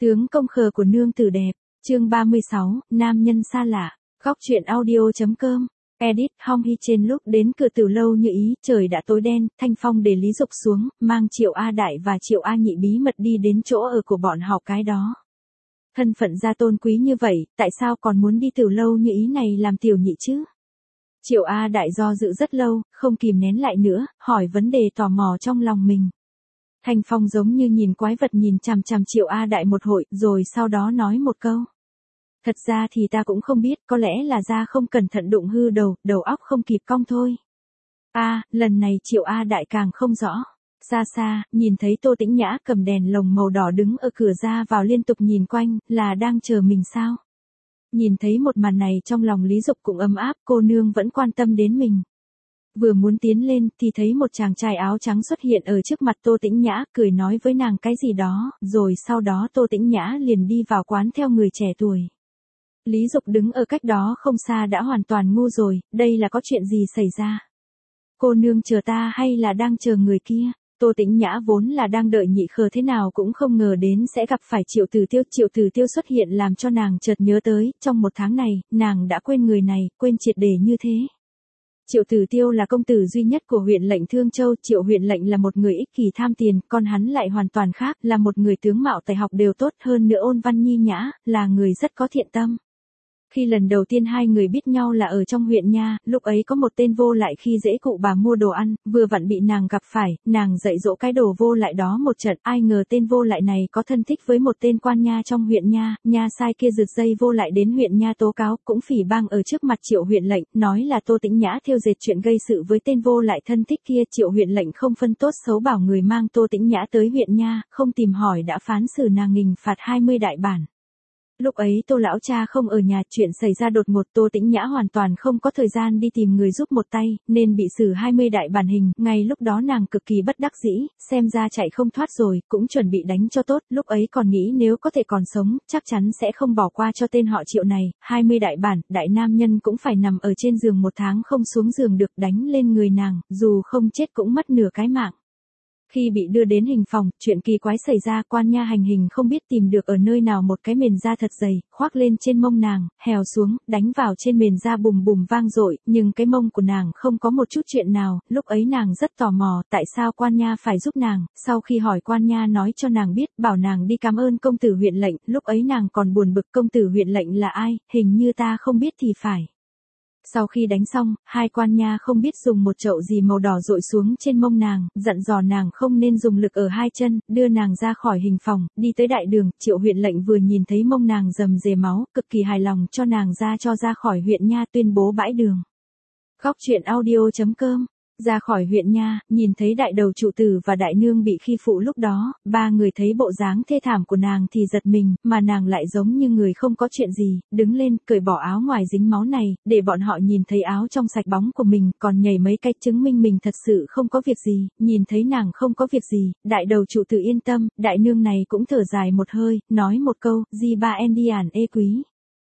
Tướng công khờ của nương tử đẹp, chương 36, nam nhân xa lạ, góc truyện audio.com, edit Hong Hy trên lúc đến cửa Tử Lâu Như Ý, trời đã tối đen, Thanh Phong để Lý Dục xuống, mang Triệu A Đại và Triệu A Nhị bí mật đi đến chỗ ở của bọn họ cái đó. Thân phận gia tôn quý như vậy, tại sao còn muốn đi Tử Lâu Như Ý này làm tiểu nhị chứ? Triệu A Đại do dự rất lâu, không kìm nén lại nữa, hỏi vấn đề tò mò trong lòng mình. Thanh Phong giống như nhìn quái vật nhìn chằm chằm Triệu A Đại một hồi, rồi sau đó nói một câu. Thật ra thì ta cũng không biết, có lẽ là da không cẩn thận đụng hư đầu óc không kịp cong thôi. Lần này Triệu A Đại càng không rõ. Xa xa, nhìn thấy Tô Tĩnh Nhã cầm đèn lồng màu đỏ đứng ở cửa ra vào liên tục nhìn quanh, là đang chờ mình sao? Nhìn thấy một màn này trong lòng Lý Dục cũng ấm áp, cô nương vẫn quan tâm đến mình. Vừa muốn tiến lên thì thấy một chàng trai áo trắng xuất hiện ở trước mặt Tô Tĩnh Nhã, cười nói với nàng cái gì đó, rồi sau đó Tô Tĩnh Nhã liền đi vào quán theo người trẻ tuổi. Lý Dục đứng ở cách đó không xa đã hoàn toàn ngu rồi, đây là có chuyện gì xảy ra? Cô nương chờ ta hay là đang chờ người kia? Tô Tĩnh Nhã vốn là đang đợi nhị khờ thế nào cũng không ngờ đến sẽ gặp phải Triệu Tử Tiêu xuất hiện làm cho nàng chợt nhớ tới, trong một tháng này, nàng đã quên người này, quên triệt để như thế. Triệu Tử Tiêu là công tử duy nhất của huyện lệnh Thương Châu, Triệu huyện lệnh là một người ích kỷ tham tiền, còn hắn lại hoàn toàn khác, là một người tướng mạo tài học đều tốt, hơn nữa ôn văn nhi nhã, là người rất có thiện tâm. Khi lần đầu tiên hai người biết nhau là ở trong huyện nha, lúc ấy có một tên vô lại khi dễ cụ bà mua đồ ăn, vừa vặn bị nàng gặp phải, nàng dạy dỗ cái đồ vô lại đó một trận, ai ngờ tên vô lại này có thân thích với một tên quan nha trong huyện nha, nha sai kia giật dây vô lại đến huyện nha tố cáo, cũng phỉ bang ở trước mặt Triệu huyện lệnh, nói là Tô Tĩnh Nhã thêu dệt chuyện gây sự với tên vô lại thân thích kia. Triệu huyện lệnh không phân tốt xấu bảo người mang Tô Tĩnh Nhã tới huyện nha, không tìm hỏi đã phán xử nàng hình phạt 20 đại bản. Lúc ấy Tô lão cha không ở nhà, chuyện xảy ra đột ngột, Tô Tĩnh Nhã hoàn toàn không có thời gian đi tìm người giúp một tay, nên bị xử 20 đại bản hình, ngay lúc đó nàng cực kỳ bất đắc dĩ, xem ra chạy không thoát rồi, cũng chuẩn bị đánh cho tốt, lúc ấy còn nghĩ nếu có thể còn sống, chắc chắn sẽ không bỏ qua cho tên họ Triệu này, 20 đại bản, đại nam nhân cũng phải nằm ở trên giường một tháng không xuống giường được, đánh lên người nàng, dù không chết cũng mất nửa cái mạng. Khi bị đưa đến hình phòng, chuyện kỳ quái xảy ra, quan nha hành hình không biết tìm được ở nơi nào một cái mền da thật dày, khoác lên trên mông nàng, hèo xuống, đánh vào trên mền da bùm bùm vang dội, nhưng cái mông của nàng không có một chút chuyện nào, lúc ấy nàng rất tò mò, tại sao quan nha phải giúp nàng, sau khi hỏi quan nha nói cho nàng biết, bảo nàng đi cảm ơn công tử huyện lệnh, lúc ấy nàng còn buồn bực công tử huyện lệnh là ai, hình như ta không biết thì phải. Sau khi đánh xong, hai quan nha không biết dùng một chậu gì màu đỏ dội xuống trên mông nàng, dặn dò nàng không nên dùng lực ở hai chân, đưa nàng ra khỏi hình phòng, đi tới đại đường. Triệu huyện lệnh vừa nhìn thấy mông nàng rầm rề máu, cực kỳ hài lòng cho nàng ra khỏi huyện nha, tuyên bố bãi đường. Góc truyện audio.com. Ra khỏi huyện nha, nhìn thấy đại đầu trụ tử và đại nương bị khi phụ lúc đó, ba người thấy bộ dáng thê thảm của nàng thì giật mình, mà nàng lại giống như người không có chuyện gì, đứng lên, cởi bỏ áo ngoài dính máu này, để bọn họ nhìn thấy áo trong sạch bóng của mình, còn nhảy mấy cách chứng minh mình thật sự không có việc gì, nhìn thấy nàng không có việc gì, đại đầu trụ tử yên tâm, đại nương này cũng thở dài một hơi, nói một câu, di ba endian ê quý.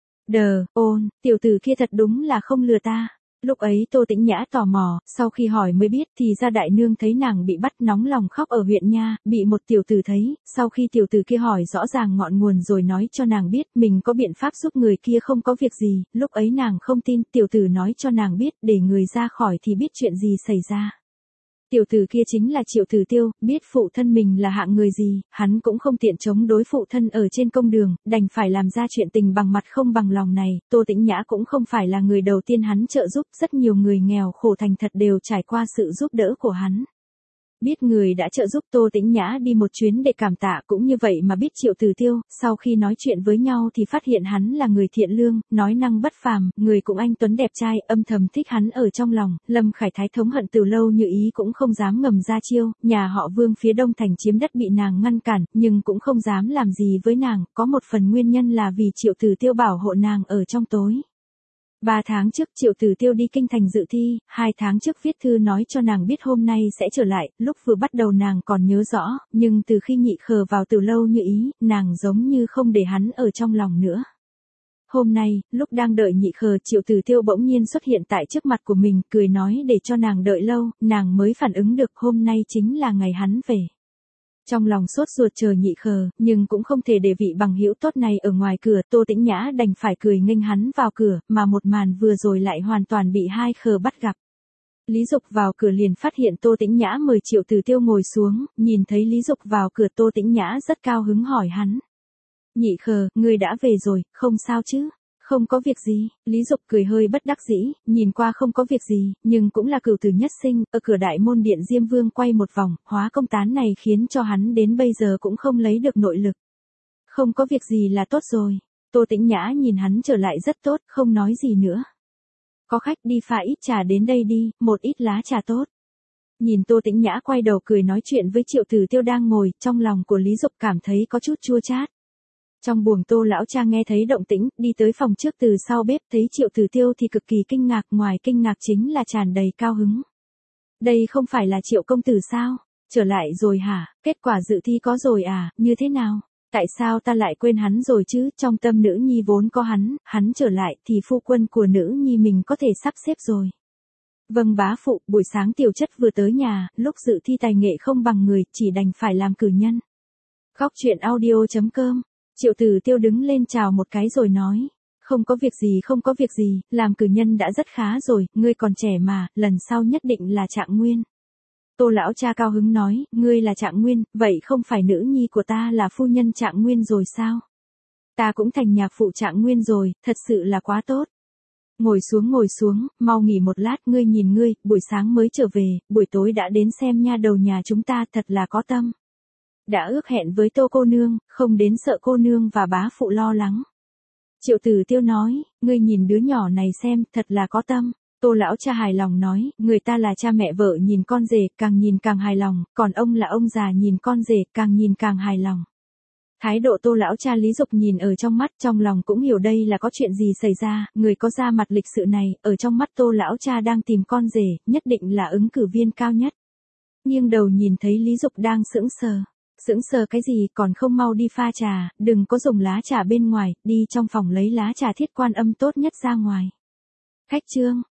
Tiểu tử kia thật đúng là không lừa ta. Lúc ấy Tô Tĩnh Nhã tò mò, sau khi hỏi mới biết thì ra đại nương thấy nàng bị bắt nóng lòng khóc ở huyện nha, bị một tiểu tử thấy, sau khi tiểu tử kia hỏi rõ ràng ngọn nguồn rồi nói cho nàng biết mình có biện pháp giúp người kia không có việc gì, lúc ấy nàng không tin, tiểu tử nói cho nàng biết để người ra khỏi thì biết chuyện gì xảy ra. Tiểu tử kia chính là Triệu Tử Tiêu, biết phụ thân mình là hạng người gì, hắn cũng không tiện chống đối phụ thân ở trên công đường, đành phải làm ra chuyện tình bằng mặt không bằng lòng này. Tô Tĩnh Nhã cũng không phải là người đầu tiên hắn trợ giúp, rất nhiều người nghèo khổ thành thật đều trải qua sự giúp đỡ của hắn. Biết người đã trợ giúp Tô Tĩnh Nhã đi một chuyến để cảm tạ, cũng như vậy mà biết Triệu Tử Tiêu, sau khi nói chuyện với nhau thì phát hiện hắn là người thiện lương, nói năng bất phàm, người cũng anh tuấn đẹp trai, âm thầm thích hắn ở trong lòng. Lâm Khải Thái thống hận Từ Lâu Như Ý cũng không dám ngầm ra chiêu, nhà họ Vương phía đông thành chiếm đất bị nàng ngăn cản, nhưng cũng không dám làm gì với nàng, có một phần nguyên nhân là vì Triệu Tử Tiêu bảo hộ nàng ở trong tối. 3 tháng trước Triệu Tử Tiêu đi kinh thành dự thi, 2 tháng trước viết thư nói cho nàng biết hôm nay sẽ trở lại, lúc vừa bắt đầu nàng còn nhớ rõ, nhưng từ khi nhị khờ vào Tử Lâu Như Ý, nàng giống như không để hắn ở trong lòng nữa. Hôm nay, lúc đang đợi nhị khờ, Triệu Tử Tiêu bỗng nhiên xuất hiện tại trước mặt của mình, cười nói để cho nàng đợi lâu, nàng mới phản ứng được hôm nay chính là ngày hắn về. Trong lòng sốt ruột chờ Nhị Khờ, nhưng cũng không thể để vị bằng hữu tốt này ở ngoài cửa, Tô Tĩnh Nhã đành phải cười nghênh hắn vào cửa, mà một màn vừa rồi lại hoàn toàn bị hai khờ bắt gặp. Lý Dục vào cửa liền phát hiện Tô Tĩnh Nhã mời Triệu Tử Tiêu ngồi xuống, nhìn thấy Lý Dục vào cửa Tô Tĩnh Nhã rất cao hứng hỏi hắn. Nhị Khờ, ngươi đã về rồi, không sao chứ? Không có việc gì, Lý Dục cười hơi bất đắc dĩ, nhìn qua không có việc gì, nhưng cũng là cửu tử nhất sinh, ở cửa đại môn điện Diêm Vương quay một vòng, hóa công tán này khiến cho hắn đến bây giờ cũng không lấy được nội lực. Không có việc gì là tốt rồi. Tô Tĩnh Nhã nhìn hắn trở lại rất tốt, không nói gì nữa. Có khách đi pha ít trà đến đây đi, một ít lá trà tốt. Nhìn Tô Tĩnh Nhã quay đầu cười nói chuyện với Triệu Tử Tiêu đang ngồi, trong lòng của Lý Dục cảm thấy có chút chua chát. Trong buồng Tô lão cha nghe thấy động tĩnh, đi tới phòng trước từ sau bếp thấy Triệu Tử Tiêu thì cực kỳ kinh ngạc, ngoài kinh ngạc chính là tràn đầy cao hứng. Đây không phải là Triệu công tử sao? Trở lại rồi hả? Kết quả dự thi có rồi à? Như thế nào? Tại sao ta lại quên hắn rồi chứ? Trong tâm nữ nhi vốn có hắn trở lại thì phu quân của nữ nhi mình có thể sắp xếp rồi. Vâng bá phụ, buổi sáng tiểu chất vừa tới nhà, lúc dự thi tài nghệ không bằng người, chỉ đành phải làm cử nhân. Góc truyện audio.com. Triệu Tử Tiêu đứng lên chào một cái rồi nói. Không có việc gì, làm cử nhân đã rất khá rồi, ngươi còn trẻ mà, lần sau nhất định là Trạng Nguyên. Tô lão cha cao hứng nói, ngươi là Trạng Nguyên, vậy không phải nữ nhi của ta là phu nhân Trạng Nguyên rồi sao? Ta cũng thành nhạc phụ Trạng Nguyên rồi, thật sự là quá tốt. Ngồi xuống, mau nghỉ một lát, ngươi nhìn ngươi, buổi sáng mới trở về, buổi tối đã đến xem nha đầu nhà chúng ta thật là có tâm. Đã ước hẹn với Tô cô nương, không đến sợ cô nương và bá phụ lo lắng. Triệu Tử Tiêu nói, ngươi nhìn đứa nhỏ này xem, thật là có tâm. Tô lão cha hài lòng nói, người ta là cha mẹ vợ nhìn con rể, càng nhìn càng hài lòng, còn ông là ông già nhìn con rể, càng nhìn càng hài lòng. Thái độ Tô lão cha Lý Dục nhìn ở trong mắt, trong lòng cũng hiểu đây là có chuyện gì xảy ra, người có ra mặt lịch sự này, ở trong mắt Tô lão cha đang tìm con rể, nhất định là ứng cử viên cao nhất. Nghiêng đầu nhìn thấy Lý Dục đang sững sờ. Sững sờ cái gì, còn không mau đi pha trà, đừng có dùng lá trà bên ngoài, đi trong phòng lấy lá trà Thiết Quan Âm tốt nhất ra ngoài. Khách trương.